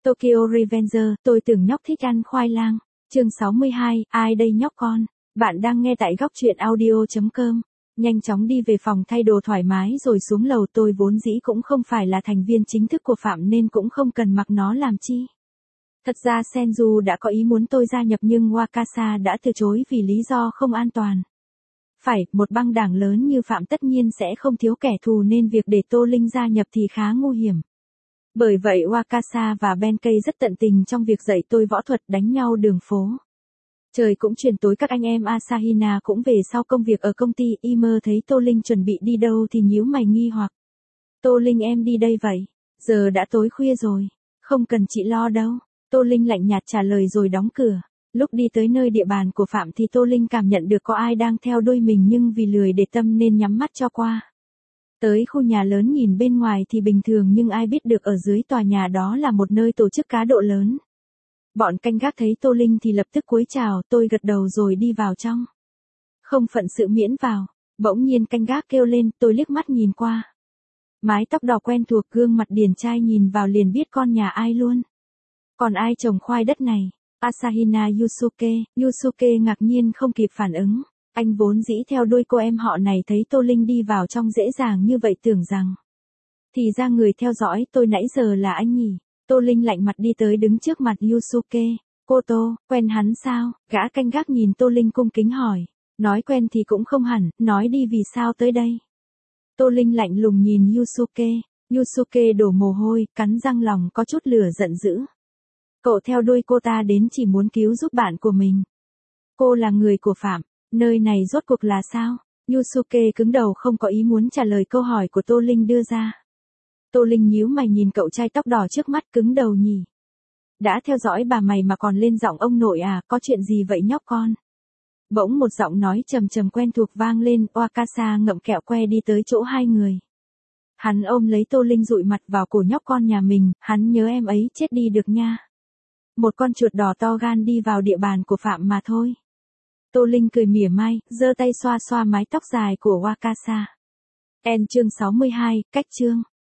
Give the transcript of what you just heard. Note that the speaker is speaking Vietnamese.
Tokyo Revenger, tôi tưởng nhóc thích ăn khoai lang. Chương 62, ai đây nhóc con? Bạn đang nghe tại góc truyện audio.com. Nhanh chóng đi về phòng thay đồ thoải mái rồi xuống lầu, tôi vốn dĩ cũng không phải là thành viên chính thức của Phạm nên cũng không cần mặc nó làm chi. Thật ra Senju đã có ý muốn tôi gia nhập nhưng Wakasa đã từ chối vì lý do không an toàn. Phải, một băng đảng lớn như Phạm tất nhiên sẽ không thiếu kẻ thù nên việc để Tô Linh gia nhập thì khá nguy hiểm. Bởi vậy Wakasa và Benkei rất tận tình trong việc dạy tôi võ thuật đánh nhau đường phố. Trời cũng chuyển tối, các anh em Asahina cũng về sau công việc ở công ty. Imer thấy Tô Linh chuẩn bị đi đâu thì nhíu mày nghi hoặc. Tô Linh, em đi đây vậy? Giờ đã tối khuya rồi. Không cần chị lo đâu. Tô Linh lạnh nhạt trả lời rồi đóng cửa. Lúc đi tới nơi địa bàn của Phạm thì Tô Linh cảm nhận được có ai đang theo đuôi mình nhưng vì lười để tâm nên nhắm mắt cho qua. Tới khu nhà lớn nhìn bên ngoài thì bình thường nhưng ai biết được ở dưới tòa nhà đó là một nơi tổ chức cá độ lớn. Bọn canh gác thấy Tô Linh thì lập tức cúi chào, tôi gật đầu rồi đi vào trong. Không phận sự miễn vào, bỗng nhiên canh gác kêu lên, tôi liếc mắt nhìn qua. Mái tóc đỏ quen thuộc, gương mặt điển trai, nhìn vào liền biết con nhà ai luôn. Còn ai trồng khoai đất này? Asahina Yusuke ngạc nhiên không kịp phản ứng. Anh vốn dĩ theo đuôi cô em họ này thấy Tô Linh đi vào trong dễ dàng như vậy tưởng rằng. Thì ra người theo dõi tôi nãy giờ là anh nhỉ. Tô Linh lạnh mặt đi tới đứng trước mặt Yusuke. Cô Tô, quen hắn sao? Gã canh gác nhìn Tô Linh cung kính hỏi. Nói quen thì cũng không hẳn, nói đi vì sao tới đây? Tô Linh lạnh lùng nhìn Yusuke đổ mồ hôi, cắn răng, lòng có chút lửa giận dữ. Cậu theo đuôi cô ta đến chỉ muốn cứu giúp bạn của mình. Cô là người của Phạm, nơi này rốt cuộc là sao? Yusuke cứng đầu không có ý muốn trả lời câu hỏi của Tô Linh đưa ra. Tô Linh nhíu mày nhìn cậu trai tóc đỏ trước mắt, cứng đầu nhỉ. Đã theo dõi bà mày mà còn lên giọng ông nội à, có chuyện gì vậy nhóc con? Bỗng một giọng nói trầm trầm quen thuộc vang lên. Wakasa ngậm kẹo que đi tới chỗ hai người. Hắn ôm lấy Tô Linh dụi mặt vào cổ nhóc con nhà mình, hắn nhớ em ấy chết đi được nha. Một con chuột đỏ to gan đi vào địa bàn của Phạm mà thôi. Tô Linh cười mỉa mai, giơ tay xoa xoa mái tóc dài của Wakasa. Chương 62, cách chương.